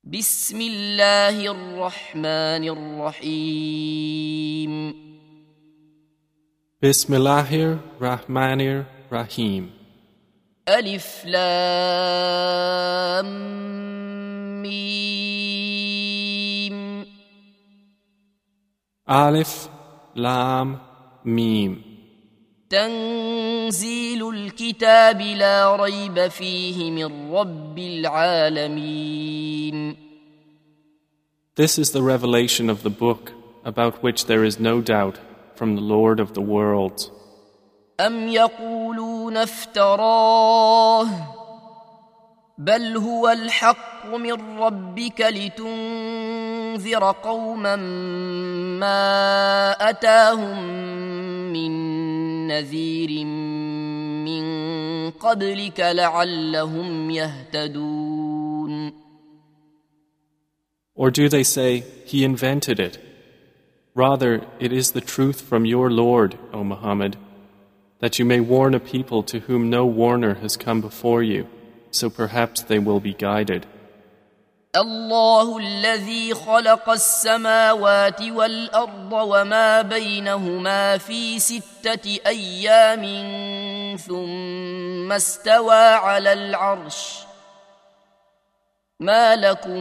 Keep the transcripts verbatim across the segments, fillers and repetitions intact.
بسم الله الرحمن الرحيم بسم الله الرحمن الرحيم ألف لام ميم ألف لام ميم تنزيل الكتاب لا ريب فيه من رب العالمين. This is the revelation of the book about which there is no doubt from the Lord of the worlds. أم يقولون افتراه بل هو الحق من ربك لتنذر قوما ما أتاهم من نذير من قبلك لعلهم يهتدون. Or do they say, He invented it? Rather, it is the truth from your Lord, O Muhammad, that you may warn a people to whom no warner has come before you, so perhaps they will be guided. الله الذي خلق السماوات والأرض وما بينهما في ستة أيام ثم استوى على العرش ما لكم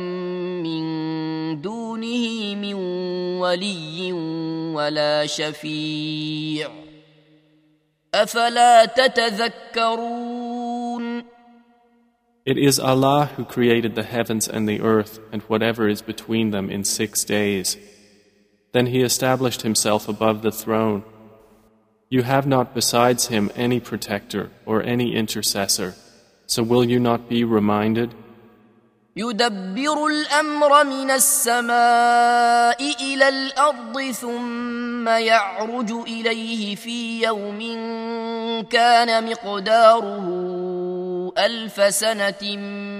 من دونه من ولي ولا شفيع أفلا تتذكرون. It is Allah who created the heavens and the earth and whatever is between them in six days. Then He established Himself above the throne. You have not besides Him any protector or any intercessor, so will you not be reminded? يدبر الأمر من السماء إلى الأرض ثم يعرج إليه في يوم كان مقداره ألف سنة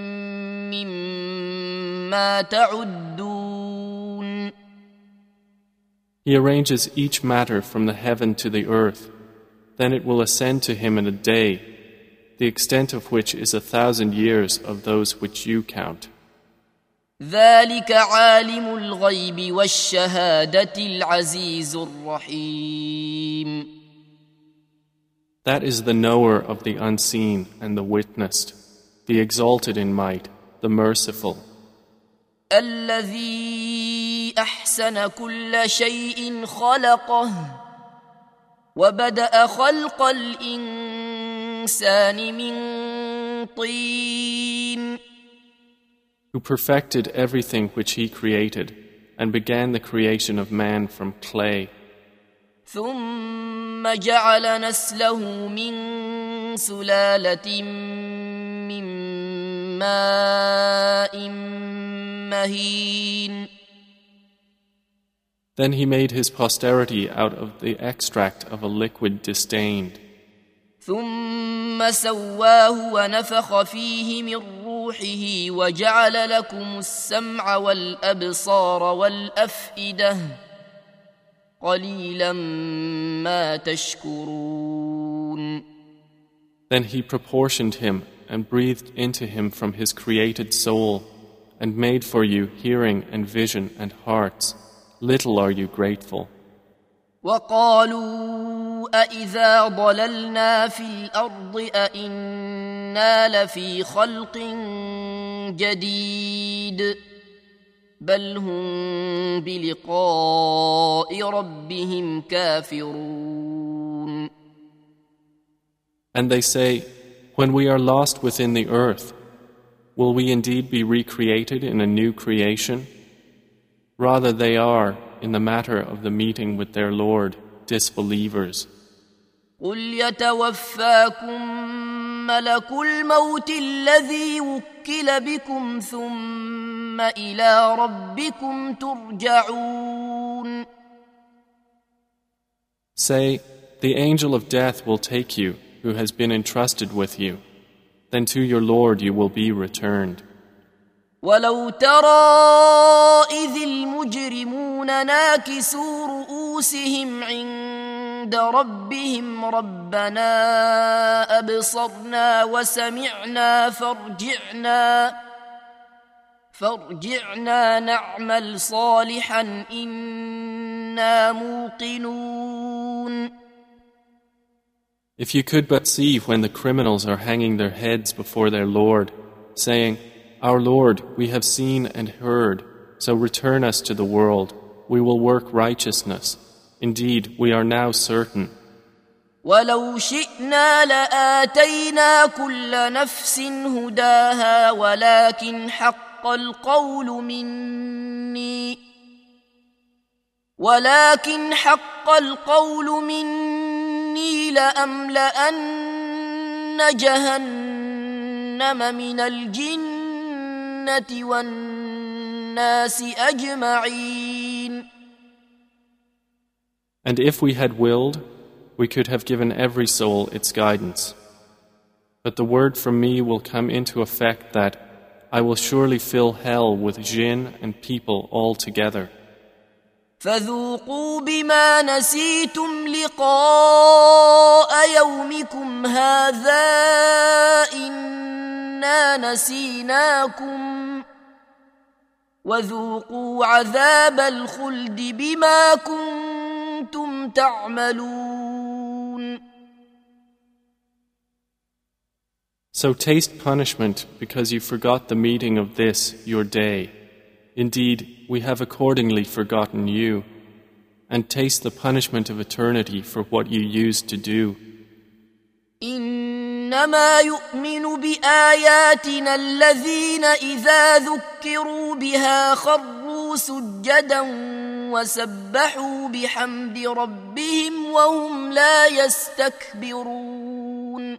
مما تعدون. He arranges each matter from the heaven to the earth. Then it will ascend to Him in a day, the extent of which is a thousand years of those which you count. ذلك عالم الغيب والشهادة العزيز الرحيم. That is the knower of the unseen and the witnessed, the exalted in might, the merciful. الذي أحسن كل شيء خلقه وبدأ خلق الإنسان من طين. Who perfected everything which He created and began the creation of man from clay. ثم جعل نسله من سلالة من ماء مهين. Then He made His posterity out of the extract of a liquid disdained. ثم سواه ونفخ فيه من روحه وجعل لكم السمع والأبصار والأفئدة قليلا ما تشكرون. Then He proportioned Him and breathed into Him from His created soul and made for you hearing and vision and hearts. Little are you grateful. وقالوا أإذا ضللنا في الأرض أإنا لفي خلق جديد بل هم بلقاء ربهم كافرون. And they say, when we are lost within the earth, will we indeed be recreated in a new creation? Rather they are, in the matter of the meeting with their Lord, disbelievers. قل يتوفاكم ملك الموت الذي وكل بكم ثم إلى ربكم ترجعون. Say, the angel of death will take you, who has been entrusted with you. Then to your Lord you will be returned. ولو ترى إذ المجرمون ناكسوا رؤوسهم عند ربهم ربنا أبصرنا وسمعنا فارجعنا فارجعنا نعمل صالحا إنا موقنون. If you could but see when the criminals are hanging their heads before their Lord, saying, Our Lord, we have seen and heard, so return us to the world. We will work righteousness. Indeed, we are now certain. ولو شئنا لآتينا كل نفس هداها ولكن حق القول مني ولكن حق القول مني لأملأن جهنم من الجنة والناس أجمعين. And if we had willed, we could have given every soul its guidance. But the word from me will come into effect that I will surely fill hell with jinn and people all together. فذوقوا بما نسيتم لقاء يومكم هذا إنا نسيناكم وذوقوا عذاب الخلد بما كنتم تعملون. So taste punishment because you forgot the meeting of this, your day. Indeed, we have accordingly forgotten you, and taste the punishment of eternity for what you used to do. إنما يؤمن بآياتنا الذين إذا ذكروا بها خروا سجدا وسبحوا بحمد ربهم وهم لا يستكبرون.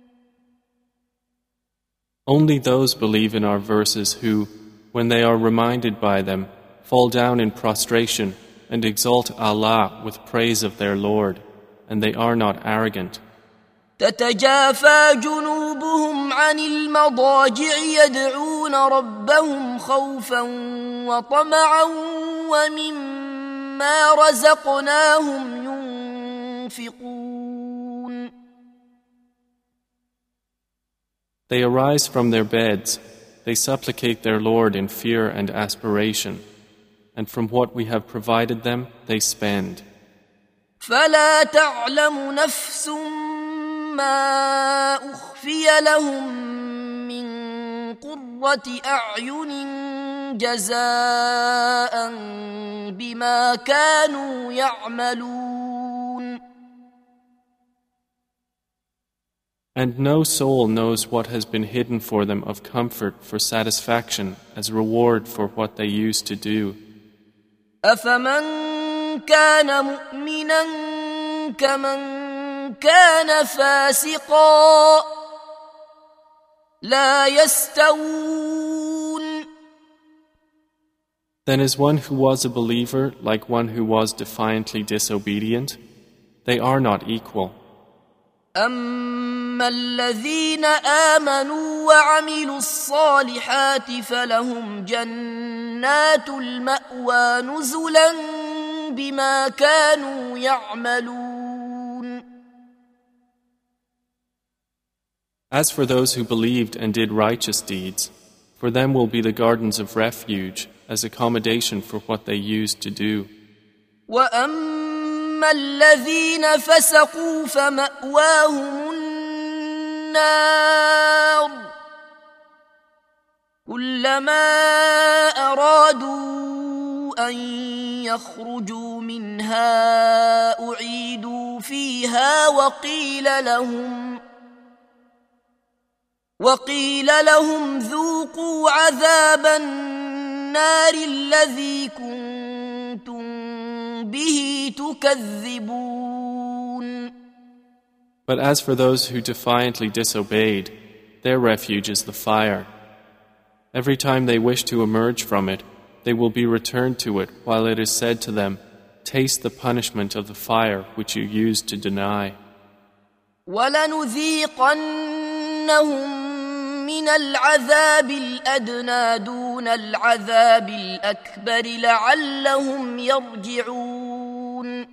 Only those believe in our verses who, when they are reminded by them, fall down in prostration and exalt Allah with praise of their Lord, and they are not arrogant. تتجافى جنوبهم عن المضاجع يدعون ربهم خوفا وطمعا ومما رزقناهم ينفقون. They arise from their beds, they supplicate their Lord in fear and aspiration, and from what we have provided them, they spend. فلا تعلم نفس ما أخفي لهم من قرة أعين جزاء بما كانوا يعملون. And no soul knows what has been hidden for them of comfort for satisfaction as reward for what they used to do. أفمن كان مؤمنا كمن كان فاسقا لا يستوون. Then is one who was a believer like one who was defiantly disobedient? They are not equal. أما الذين آمنوا وعملوا الصالحات فلهم جنات المأوى نزلا بما كانوا يعملون. As for those who believed and did righteous deeds, for them will be the gardens of refuge as accommodation for what they used to do. وأما الذين فسقوا فمأواهم النار كلما أرادوا أن يخرجوا منها أعيدوا فيها وقيل لهم وقيل لهم ذوقوا عذاب النار الذي كنتم به تكذبون. But as for those who defiantly disobeyed, their refuge is the fire. Every time they wish to emerge from it, they will be returned to it while it is said to them, taste the punishment of the fire which you used to deny. وَلَنُذِيقَنَّهُمْ من العذاب الأدنى دون العذاب الأكبر لعلهم يرجعون.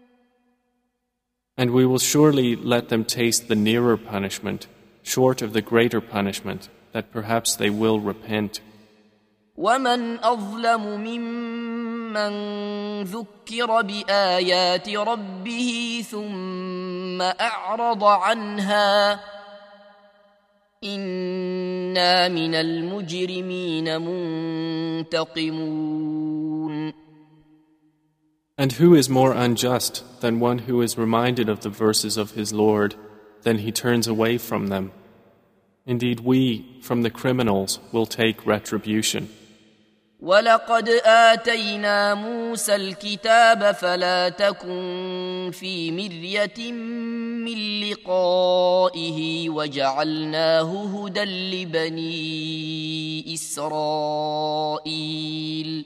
And we will surely let them taste the nearer punishment, short of the greater punishment, that perhaps they will repent. ومن أظلم ممن ذكر بآيات ربه ثم أعرض عنها إنا من المجرمين منتقمون. And who is more unjust than one who is reminded of the verses of his Lord, then he turns away from them? Indeed, we, from the criminals, will take retribution. وَلَقَدْ آتَيْنَا مُوسَى الْكِتَابَ فَلَا تَكُنْ فِي مِرْيَةٍ مِّن لِقَائِهِ وَجَعَلْنَاهُ هُدًى لِبَنِي إِسْرَائِيلَ.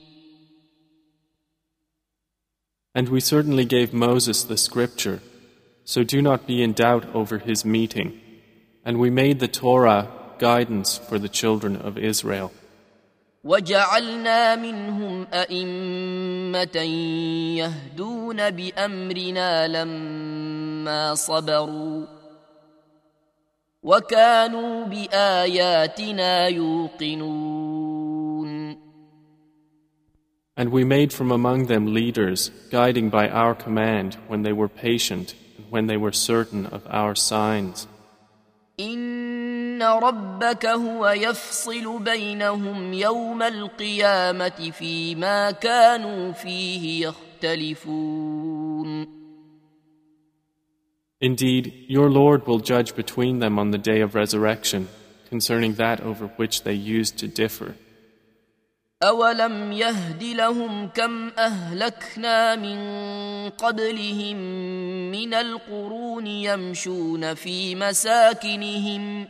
And we certainly gave Moses the scripture, so do not be in doubt over his meeting. And we made the Torah guidance for the children of Israel. وَجَعَلْنَا مِنْهُمْ أَئِمَّةً يَهْدُونَ بِأَمْرِنَا لَمَّا صَبَرُوا وَكَانُوا بِآيَاتِنَا يُوقِنُونَ. And we made from among them leaders, guiding by our command when they were patient and when they were certain of our signs. إِنَّ رَبَّكَ هُوَ يَفْصِلُ بَيْنَهُمْ يَوْمَ الْقِيَامَةِ فِيمَا كَانُوا فِيهِ يَخْتَلِفُونَ. Indeed, your Lord will judge between them on the day of resurrection concerning that over which they used to differ. أَوَلَمْ يَهْدِ لَهُمْ كَمْ أَهْلَكْنَا مِنْ قَبْلِهِمْ مِنَ الْقُرُونِ يَمْشُونَ فِي مَسَاكِنِهِمْ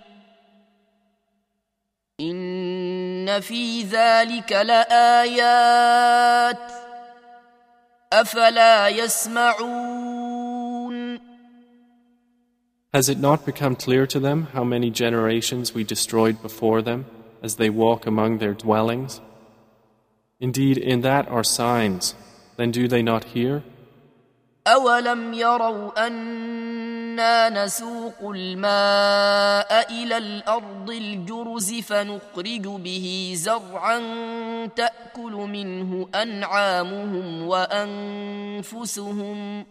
إِنَّ فِي ذَلِكَ لَآيَاتٍ أَفَلَا يَسْمَعُونَ. Has it not become clear to them how many generations we destroyed before them as they walk among their dwellings? Indeed, in that are signs. Then do they not hear? أَوَلَمْ يَرَوْا أَنَّا نَسُوقُ الْمَاءَ إِلَى الْأَرْضِ الْجُرُزِ فَنُخْرِجُ بِهِ زَرْعًا تَأْكُلُ مِنْهُ أَنْعَامُهُمْ وَأَنْفُسُهُمْ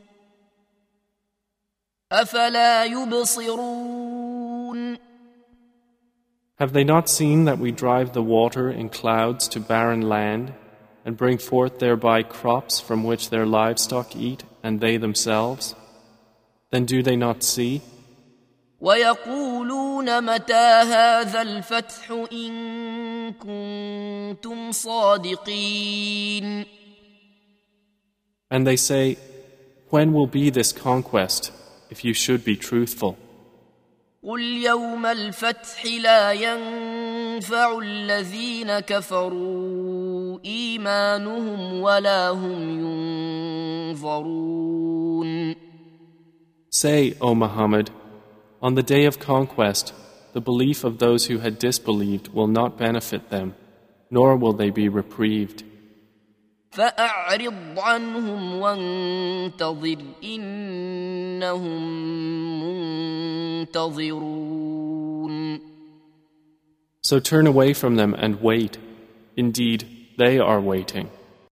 أَفَلَا يُبْصِرُونَ. Have they not seen that we drive the water in clouds to barren land and bring forth thereby crops from which their livestock eat and they themselves? Then do they not see? وَيَقُولُونَ مَتَى هَذَا الْفَتْحُ إِن كُنتُمْ صَادِقِينَ. And they say, when will be this conquest, if you should be truthful? قُلْ يَوْمَ الْفَتْحِ لَا يَنفَعُ الَّذِينَ كَفَرُوا إِيمَانُهُمْ وَلَا هُمْ يُنظَرُونَ. Say, O Muhammad, on the day of conquest, the belief of those who had disbelieved will not benefit them, nor will they be reprieved. فَأَعْرِضْ عَنْهُمْ وَانْتَظِرْ إِنَّهُمْ مُنْتَظِرُونَ. So turn away from them and wait. Indeed, they are waiting.